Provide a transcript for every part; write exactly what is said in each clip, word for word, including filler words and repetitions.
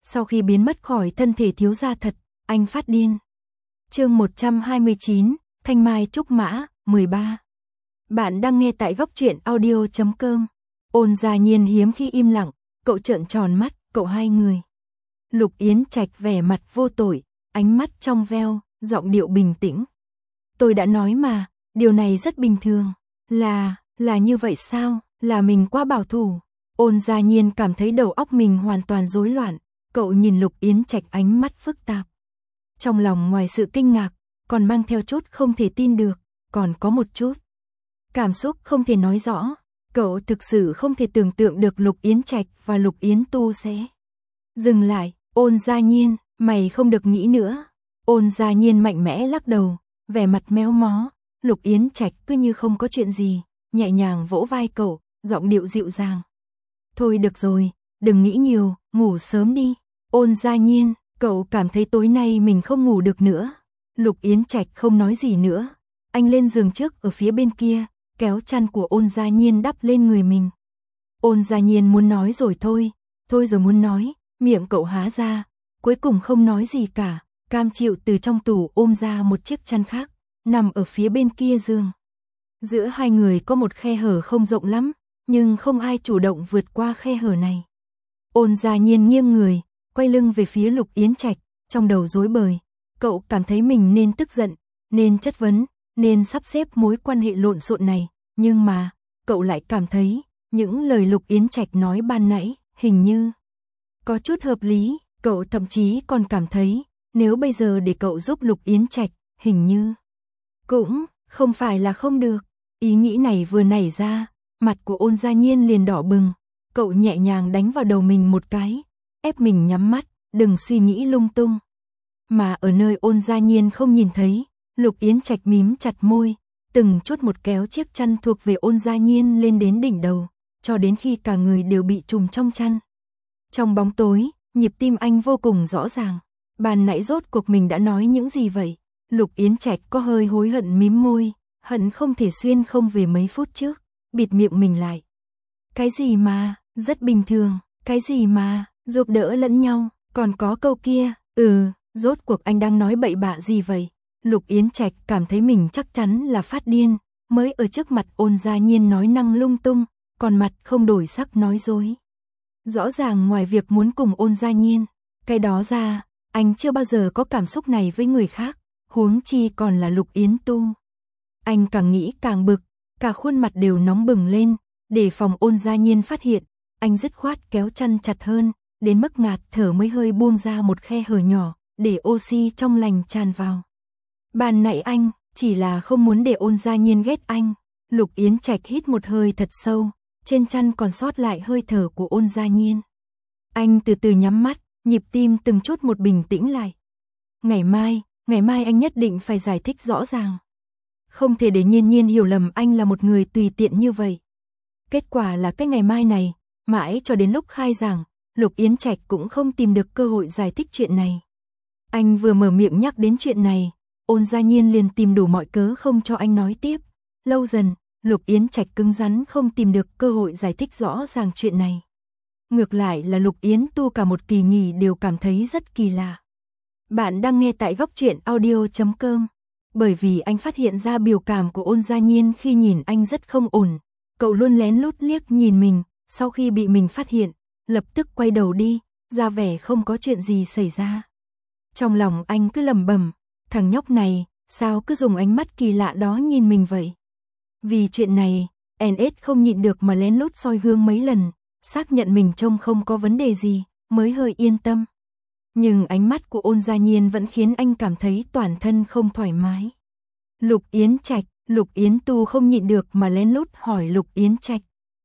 Sau khi biến mất khỏi thân thể thiếu gia thật, anh phát điên. Chương một trăm hai mươi chín, Thanh Mai Trúc Mã, mười ba. Bạn đang nghe tại góc truyện audio chấm com. Ôn Gia Nhiên hiếm khi im lặng, cậu trợn tròn mắt, cậu hai người. Lục Yến Trạch vẻ mặt vô tội, ánh mắt trong veo, giọng điệu bình tĩnh. Tôi đã nói mà, điều này rất bình thường. Là, là như vậy sao? Là mình quá bảo thủ. Ôn Gia Nhiên cảm thấy đầu óc mình hoàn toàn rối loạn, cậu nhìn Lục Yến Trạch ánh mắt phức tạp. Trong lòng ngoài sự kinh ngạc, còn mang theo chút không thể tin được, còn có một chút cảm xúc không thể nói rõ. Cậu thực sự không thể tưởng tượng được Lục Yến Trạch và Lục Yến Tu sẽ dừng lại. Ôn Gia Nhiên, mày không được nghĩ nữa. Ôn Gia Nhiên mạnh mẽ lắc đầu, vẻ mặt méo mó. Lục Yến Trạch cứ như không có chuyện gì, nhẹ nhàng vỗ vai cậu, giọng điệu dịu dàng. Thôi được rồi, đừng nghĩ nhiều, ngủ sớm đi. Ôn Gia Nhiên, cậu cảm thấy tối nay mình không ngủ được nữa. Lục Yến Trạch không nói gì nữa. Anh lên giường trước ở phía bên kia, kéo chăn của Ôn Gia Nhiên đắp lên người mình. Ôn Gia Nhiên muốn nói rồi thôi, thôi rồi muốn nói, miệng cậu há ra, cuối cùng không nói gì cả, cam chịu từ trong tủ ôm ra một chiếc chăn khác, nằm ở phía bên kia giường. Giữa hai người có một khe hở không rộng lắm, nhưng không ai chủ động vượt qua khe hở này. Ôn Gia Nhiên nghiêng người, quay lưng về phía Lục Yến Trạch, trong đầu rối bời. Cậu cảm thấy mình nên tức giận, nên chất vấn, nên sắp xếp mối quan hệ lộn xộn này, nhưng mà, cậu lại cảm thấy, những lời Lục Yến Trạch nói ban nãy, hình như có chút hợp lý. Cậu thậm chí còn cảm thấy, nếu bây giờ để cậu giúp Lục Yến Trạch, hình như cũng không phải là không được. Ý nghĩ này vừa nảy ra, mặt của Ôn Gia Nhiên liền đỏ bừng. Cậu nhẹ nhàng đánh vào đầu mình một cái, ép mình nhắm mắt, đừng suy nghĩ lung tung. Mà ở nơi Ôn Gia Nhiên không nhìn thấy, Lục Yến Trạch mím chặt môi, từng chút một kéo chiếc chăn thuộc về Ôn Gia Nhiên lên đến đỉnh đầu, cho đến khi cả người đều bị trùm trong chăn. Trong bóng tối, nhịp tim anh vô cùng rõ ràng. Ban nãy rốt cuộc mình đã nói những gì vậy? Lục Yến Trạch có hơi hối hận mím môi, hận không thể xuyên không về mấy phút trước, bịt miệng mình lại. Cái gì mà, rất bình thường, cái gì mà, giúp đỡ lẫn nhau, còn có câu kia, ừ, rốt cuộc anh đang nói bậy bạ gì vậy? Lục Yến Trạch cảm thấy mình chắc chắn là phát điên, mới ở trước mặt Ôn Gia Nhiên nói năng lung tung, còn mặt không đổi sắc nói dối. Rõ ràng ngoài việc muốn cùng Ôn Gia Nhiên, cái đó ra, anh chưa bao giờ có cảm xúc này với người khác, huống chi còn là Lục Yến Tu. Anh càng nghĩ càng bực, cả khuôn mặt đều nóng bừng lên, để phòng Ôn Gia Nhiên phát hiện, anh dứt khoát kéo chăn chặt hơn, đến mức ngạt thở mới hơi buông ra một khe hở nhỏ, để oxy trong lành tràn vào. Ban nãy anh, chỉ là không muốn để Ôn Gia Nhiên ghét anh. Lục Yến Trạch hít một hơi thật sâu, trên chăn còn sót lại hơi thở của Ôn Gia Nhiên. Anh từ từ nhắm mắt, nhịp tim từng chút một bình tĩnh lại. Ngày mai, ngày mai anh nhất định phải giải thích rõ ràng. Không thể để Nhiên Nhiên hiểu lầm anh là một người tùy tiện như vậy. Kết quả là cái ngày mai này, mãi cho đến lúc khai giảng, Lục Yến Trạch cũng không tìm được cơ hội giải thích chuyện này. Anh vừa mở miệng nhắc đến chuyện này, Ôn Gia Nhiên liền tìm đủ mọi cớ không cho anh nói tiếp. Lâu dần, Lục Yến Trạch cứng rắn không tìm được cơ hội giải thích rõ ràng chuyện này. Ngược lại là Lục Yến Tu cả một kỳ nghỉ đều cảm thấy rất kỳ lạ. Bạn đang nghe tại góc truyện audio chấm com. Bởi vì anh phát hiện ra biểu cảm của Ôn Gia Nhiên khi nhìn anh rất không ổn. Cậu luôn lén lút liếc nhìn mình, sau khi bị mình phát hiện, lập tức quay đầu đi, ra vẻ không có chuyện gì xảy ra. Trong lòng anh cứ lẩm bẩm, thằng nhóc này, sao cứ dùng ánh mắt kỳ lạ đó nhìn mình vậy? Vì chuyện này, en ét không nhịn được mà lén lút soi gương mấy lần, xác nhận mình trông không có vấn đề gì, mới hơi yên tâm. Nhưng ánh mắt của Ôn Gia Nhiên vẫn khiến anh cảm thấy toàn thân không thoải mái. Lục Yến Trạch, Lục Yến Tu không nhịn được mà lén lút hỏi Lục Yến Trạch.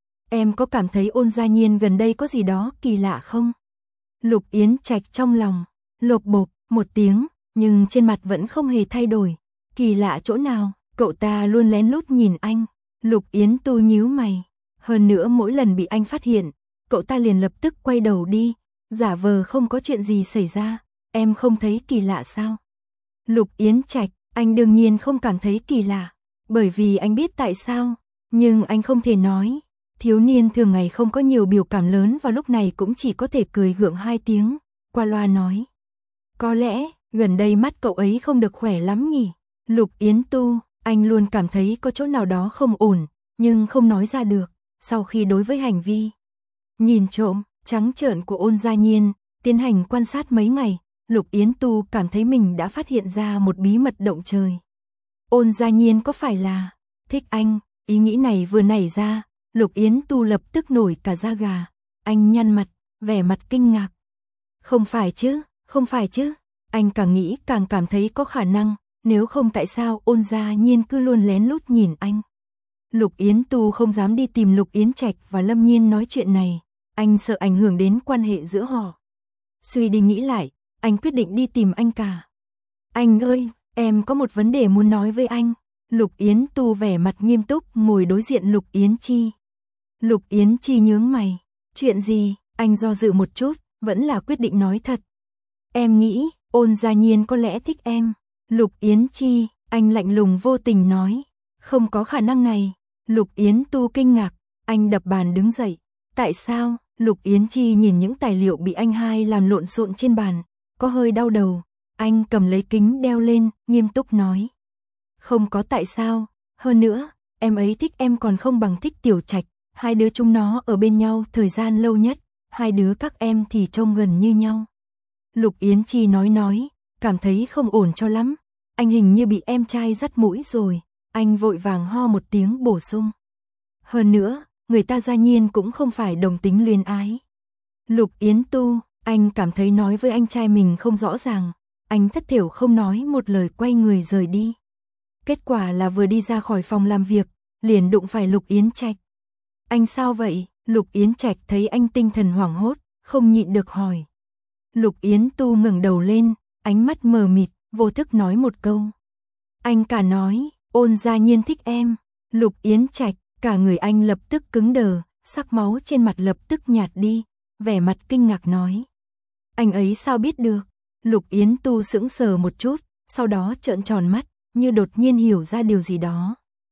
Em có cảm thấy Ôn Gia Nhiên gần đây có gì đó kỳ lạ không? Lục Yến Trạch trong lòng, lột bột, một tiếng, nhưng trên mặt vẫn không hề thay đổi. Kỳ lạ chỗ nào? Cậu ta luôn lén lút nhìn anh. Lục Yến Tu nhíu mày. Hơn nữa mỗi lần bị anh phát hiện, cậu ta liền lập tức quay đầu đi, giả vờ không có chuyện gì xảy ra. Em không thấy kỳ lạ sao? Lục Yến Trạch, anh đương nhiên không cảm thấy kỳ lạ, bởi vì anh biết tại sao, nhưng anh không thể nói. Thiếu niên thường ngày không có nhiều biểu cảm lớn và lúc này cũng chỉ có thể cười gượng hai tiếng, qua loa nói. Có lẽ, gần đây mắt cậu ấy không được khỏe lắm nhỉ? Lục Yến Tu, anh luôn cảm thấy có chỗ nào đó không ổn, nhưng không nói ra được. Sau khi đối với hành vi nhìn trộm, trắng trợn của Ôn Gia Nhiên, tiến hành quan sát mấy ngày, Lục Yến Tu cảm thấy mình đã phát hiện ra một bí mật động trời. Ôn Gia Nhiên có phải là thích anh? Ý nghĩ này vừa nảy ra, Lục Yến Tu lập tức nổi cả da gà. Anh nhăn mặt, vẻ mặt kinh ngạc. Không phải chứ, không phải chứ. Anh càng nghĩ càng cảm thấy có khả năng, nếu không tại sao Ôn Gia Nhiên cứ luôn lén lút nhìn anh. Lục Yến Tu không dám đi tìm Lục Yến Trạch và Lâm Nhiên nói chuyện này, anh sợ ảnh hưởng đến quan hệ giữa họ. Suy đi nghĩ lại, anh quyết định đi tìm anh cả. Anh ơi, em có một vấn đề muốn nói với anh. Lục Yến Tu vẻ mặt nghiêm túc ngồi đối diện Lục Yến Chi. Lục Yến Chi nhướng mày. Chuyện gì? Anh do dự một chút, vẫn là quyết định nói thật. Em nghĩ, Ôn Gia Nhiên có lẽ thích em. Lục Yến Chi, anh lạnh lùng vô tình nói. Không có khả năng này. Lục Yến Tu kinh ngạc, anh đập bàn đứng dậy. Tại sao? Lục Yến Chi nhìn những tài liệu bị anh hai làm lộn xộn trên bàn, có hơi đau đầu. Anh cầm lấy kính đeo lên, nghiêm túc nói. Không có tại sao, hơn nữa, em ấy thích em còn không bằng thích Tiểu Trạch, hai đứa chúng nó ở bên nhau thời gian lâu nhất, hai đứa các em thì trông gần như nhau. Lục Yến Chi nói nói, cảm thấy không ổn cho lắm, anh hình như bị em trai dắt mũi rồi, anh vội vàng ho một tiếng bổ sung. Hơn nữa, người ta Gia Nhiên cũng không phải đồng tính luyến ái. Lục Yến Tu, anh cảm thấy nói với anh trai mình không rõ ràng, anh thất thểu không nói một lời quay người rời đi. Kết quả là vừa đi ra khỏi phòng làm việc, liền đụng phải Lục Yến Trạch. Anh sao vậy? Lục Yến Trạch thấy anh tinh thần hoảng hốt, không nhịn được hỏi. Lục Yến Tu ngẩng đầu lên, ánh mắt mờ mịt, vô thức nói một câu. Anh cả nói, Ôn Gia Nhiên thích em. Lục Yến Trạch, cả người anh lập tức cứng đờ, sắc máu trên mặt lập tức nhạt đi, vẻ mặt kinh ngạc nói. Anh ấy sao biết được? Lục Yến Tu sững sờ một chút, sau đó trợn tròn mắt, như đột nhiên hiểu ra điều gì đó.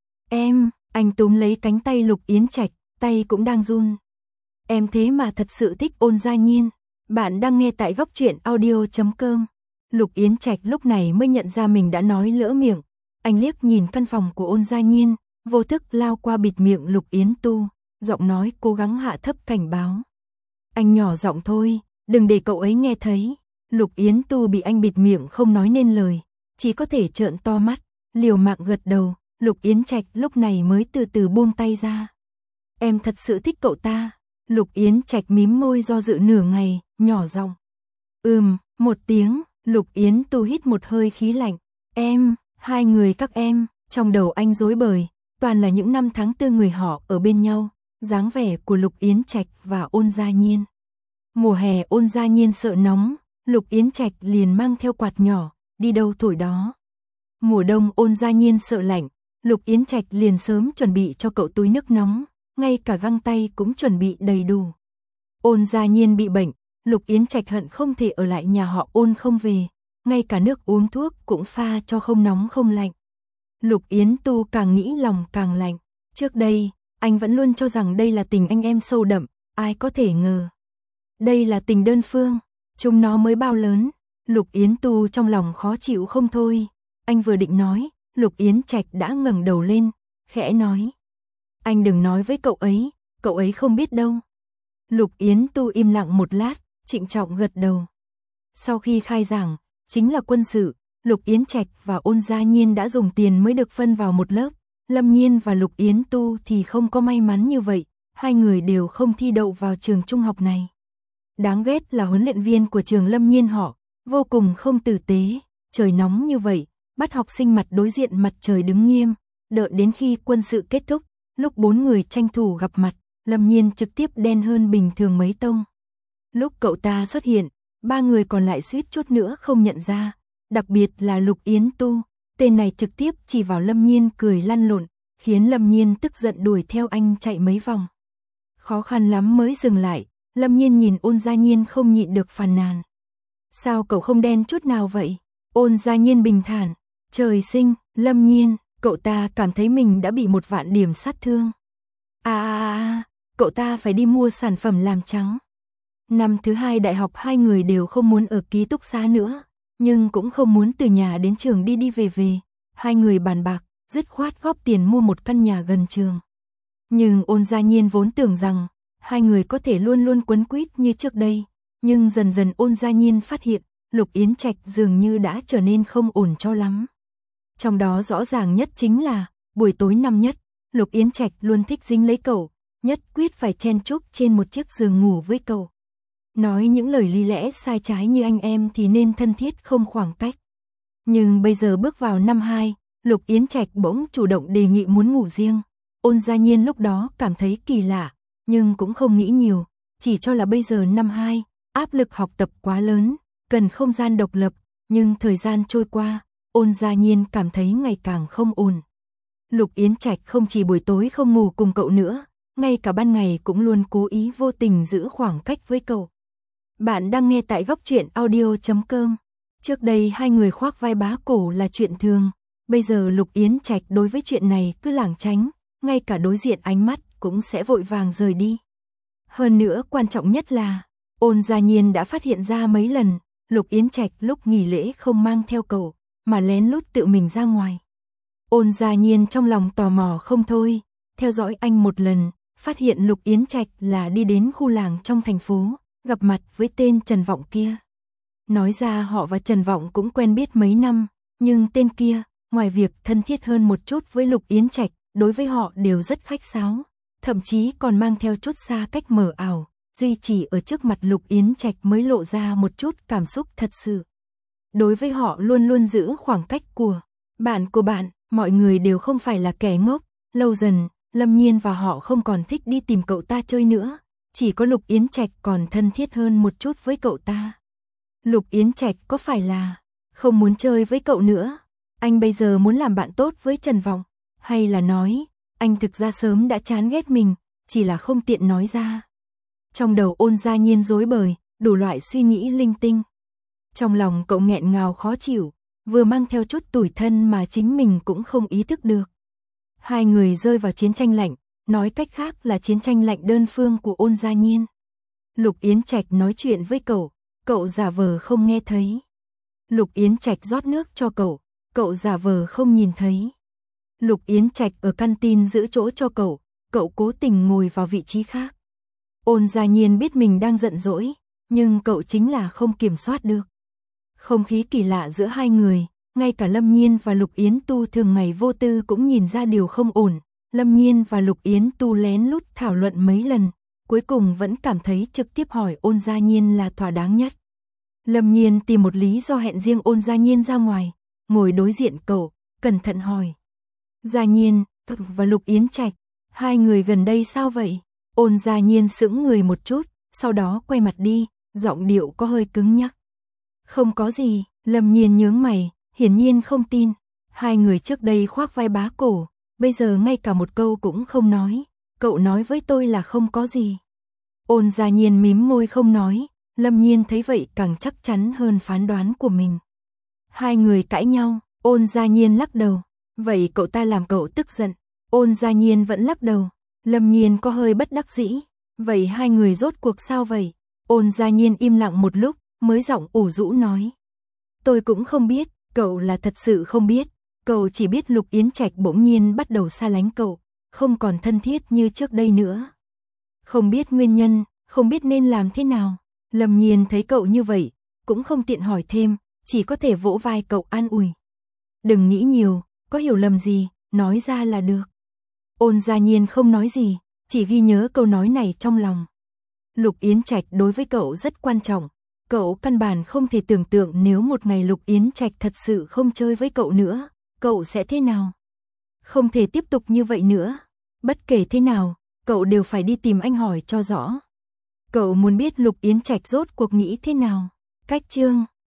Em, anh túm lấy cánh tay Lục Yến Trạch, tay cũng đang run. Em thế mà thật sự thích Ôn Gia Nhiên. Bạn đang nghe tại góc truyện audio chấm com. Lục Yến Trạch lúc này mới nhận ra mình đã nói lỡ miệng. Anh liếc nhìn căn phòng của Ôn Gia Nhiên, vô thức lao qua bịt miệng Lục Yến Tu, giọng nói cố gắng hạ thấp cảnh báo. Anh nhỏ giọng thôi, đừng để cậu ấy nghe thấy. Lục Yến Tu bị anh bịt miệng không nói nên lời, chỉ có thể trợn to mắt, liều mạng gật đầu. Lục Yến Trạch lúc này mới từ từ buông tay ra. Em thật sự thích cậu ta. Lục Yến Trạch mím môi do dự nửa ngày, nhỏ giọng. Ừm, một tiếng. Lục Yến Tu hít một hơi khí lạnh. Em, hai người các em. Trong đầu anh rối bời, toàn là những năm tháng tư người họ ở bên nhau, dáng vẻ của Lục Yến Trạch và Ôn Gia Nhiên. Mùa hè Ôn Gia Nhiên sợ nóng, Lục Yến Trạch liền mang theo quạt nhỏ, đi đâu thổi đó. Mùa đông Ôn Gia Nhiên sợ lạnh, Lục Yến Trạch liền sớm chuẩn bị cho cậu túi nước nóng, ngay cả găng tay cũng chuẩn bị đầy đủ. Ôn Gia Nhiên bị bệnh, Lục Yến Trạch hận không thể ở lại nhà họ Ôn không về, ngay cả nước uống thuốc cũng pha cho không nóng không lạnh. Lục Yến Tu càng nghĩ lòng càng lạnh, trước đây, anh vẫn luôn cho rằng đây là tình anh em sâu đậm, ai có thể ngờ. Đây là tình đơn phương, chúng nó mới bao lớn. Lục Yến Tu trong lòng khó chịu không thôi, anh vừa định nói, Lục Yến Trạch đã ngẩng đầu lên, khẽ nói. Anh đừng nói với cậu ấy, cậu ấy không biết đâu. Lục Yến Tu im lặng một lát, trịnh trọng gật đầu. Sau khi khai giảng, chính là quân sự, Lục Yến Trạch và Ôn Gia Nhiên đã dùng tiền mới được phân vào một lớp. Lâm Nhiên và Lục Yến Tu thì không có may mắn như vậy, hai người đều không thi đậu vào trường trung học này. Đáng ghét là huấn luyện viên của trường Lâm Nhiên họ, vô cùng không tử tế, trời nóng như vậy, bắt học sinh mặt đối diện mặt trời đứng nghiêm, đợi đến khi quân sự kết thúc, lúc bốn người tranh thủ gặp mặt, Lâm Nhiên trực tiếp đen hơn bình thường mấy tông. Lúc cậu ta xuất hiện, ba người còn lại suýt chút nữa không nhận ra, đặc biệt là Lục Yến Tu, tên này trực tiếp chỉ vào Lâm Nhiên cười lăn lộn, khiến Lâm Nhiên tức giận đuổi theo anh chạy mấy vòng. Khó khăn lắm mới dừng lại, Lâm Nhiên nhìn Ôn Gia Nhiên không nhịn được phàn nàn. Sao cậu không đen chút nào vậy? Ôn Gia Nhiên bình thản, trời sinh, Lâm Nhiên, cậu ta cảm thấy mình đã bị một vạn điểm sát thương. À à à, cậu ta phải đi mua sản phẩm làm trắng. Năm thứ hai đại học hai người đều không muốn ở ký túc xá nữa, nhưng cũng không muốn từ nhà đến trường đi đi về về. Hai người bàn bạc, dứt khoát góp tiền mua một căn nhà gần trường. Nhưng Ôn Gia Nhiên vốn tưởng rằng hai người có thể luôn luôn quấn quýt như trước đây, nhưng dần dần Ôn Gia Nhiên phát hiện Lục Yến Trạch dường như đã trở nên không ổn cho lắm. Trong đó rõ ràng nhất chính là buổi tối năm nhất, Lục Yến Trạch luôn thích dính lấy cậu, nhất quyết phải chen chúc trên một chiếc giường ngủ với cậu. Nói những lời lý lẽ sai trái như anh em thì nên thân thiết không khoảng cách. Nhưng bây giờ bước vào năm hai, Lục Yến Trạch bỗng chủ động đề nghị muốn ngủ riêng. Ôn Gia Nhiên lúc đó cảm thấy kỳ lạ, nhưng cũng không nghĩ nhiều, chỉ cho là bây giờ năm hai, áp lực học tập quá lớn, cần không gian độc lập, nhưng thời gian trôi qua, Ôn Gia Nhiên cảm thấy ngày càng không ổn. Lục Yến Trạch không chỉ buổi tối không ngủ cùng cậu nữa, ngay cả ban ngày cũng luôn cố ý vô tình giữ khoảng cách với cậu. Bạn đang nghe tại góc truyện audio chấm com. Trước đây hai người khoác vai bá cổ là chuyện thường, bây giờ Lục Yến Trạch đối với chuyện này cứ lảng tránh, ngay cả đối diện ánh mắt cũng sẽ vội vàng rời đi. Hơn nữa quan trọng nhất là, Ôn Gia Nhiên đã phát hiện ra mấy lần, Lục Yến Trạch lúc nghỉ lễ không mang theo cậu, mà lén lút tự mình ra ngoài. Ôn Gia Nhiên trong lòng tò mò không thôi, theo dõi anh một lần, phát hiện Lục Yến Trạch là đi đến khu làng trong thành phố, gặp mặt với tên Trần Vọng kia. Nói ra họ và Trần Vọng cũng quen biết mấy năm, nhưng tên kia, ngoài việc thân thiết hơn một chút với Lục Yến Trạch, đối với họ đều rất khách sáo, thậm chí còn mang theo chút xa cách mờ ảo, duy chỉ ở trước mặt Lục Yến Trạch mới lộ ra một chút cảm xúc thật sự. Đối với họ luôn luôn giữ khoảng cách của bạn của bạn, mọi người đều không phải là kẻ ngốc, lâu dần, Lâm Nhiên và họ không còn thích đi tìm cậu ta chơi nữa, chỉ có Lục Yến Trạch còn thân thiết hơn một chút với cậu ta. Lục Yến Trạch có phải là không muốn chơi với cậu nữa? Anh bây giờ muốn làm bạn tốt với Trần Vọng, hay là nói, anh thực ra sớm đã chán ghét mình, chỉ là không tiện nói ra. Trong đầu Ôn Gia Nhiên rối bời, đủ loại suy nghĩ linh tinh. Trong lòng cậu nghẹn ngào khó chịu, vừa mang theo chút tủi thân mà chính mình cũng không ý thức được. Hai người rơi vào chiến tranh lạnh, nói cách khác là chiến tranh lạnh đơn phương của Ôn Gia Nhiên. Lục Yến Trạch nói chuyện với cậu, cậu giả vờ không nghe thấy. Lục Yến Trạch rót nước cho cậu, cậu giả vờ không nhìn thấy. Lục Yến Trạch ở canteen giữ chỗ cho cậu, cậu cố tình ngồi vào vị trí khác. Ôn Gia Nhiên biết mình đang giận dỗi, nhưng cậu chính là không kiểm soát được. Không khí kỳ lạ giữa hai người, ngay cả Lâm Nhiên và Lục Yến Tu thường ngày vô tư cũng nhìn ra điều không ổn. Lâm Nhiên và Lục Yến Tu lén lút thảo luận mấy lần, cuối cùng vẫn cảm thấy trực tiếp hỏi Ôn Gia Nhiên là thỏa đáng nhất. Lâm Nhiên tìm một lý do hẹn riêng Ôn Gia Nhiên ra ngoài, ngồi đối diện cậu, cẩn thận hỏi. Gia Nhiên, và Lục Yến Trạch, hai người gần đây sao vậy? Ôn Gia Nhiên sững người một chút, sau đó quay mặt đi, giọng điệu có hơi cứng nhắc. Không có gì, Lâm Nhiên nhướng mày, hiển nhiên không tin. Hai người trước đây khoác vai bá cổ, bây giờ ngay cả một câu cũng không nói. Cậu nói với tôi là không có gì. Ôn Gia Nhiên mím môi không nói, Lâm Nhiên thấy vậy càng chắc chắn hơn phán đoán của mình. Hai người cãi nhau, Ôn Gia Nhiên lắc đầu. Vậy cậu ta làm cậu tức giận. Ôn Gia Nhiên vẫn lắc đầu. Lâm Nhiên có hơi bất đắc dĩ. Vậy hai người rốt cuộc sao vậy? Ôn Gia Nhiên im lặng một lúc, mới giọng ủ rũ nói. Tôi cũng không biết, cậu là thật sự không biết. Cậu chỉ biết Lục Yến Trạch bỗng nhiên bắt đầu xa lánh cậu, không còn thân thiết như trước đây nữa. Không biết nguyên nhân, không biết nên làm thế nào. Lâm Nhiên thấy cậu như vậy, cũng không tiện hỏi thêm, chỉ có thể vỗ vai cậu an ủi. Đừng nghĩ nhiều, có hiểu lầm gì, nói ra là được. Ôn Gia Nhiên không nói gì, chỉ ghi nhớ câu nói này trong lòng. Lục Yến Trạch đối với cậu rất quan trọng. Cậu căn bản không thể tưởng tượng nếu một ngày Lục Yến Trạch thật sự không chơi với cậu nữa, cậu sẽ thế nào? Không thể tiếp tục như vậy nữa. Bất kể thế nào, cậu đều phải đi tìm anh hỏi cho rõ. Cậu muốn biết Lục Yến Trạch rốt cuộc nghĩ thế nào. Cách chương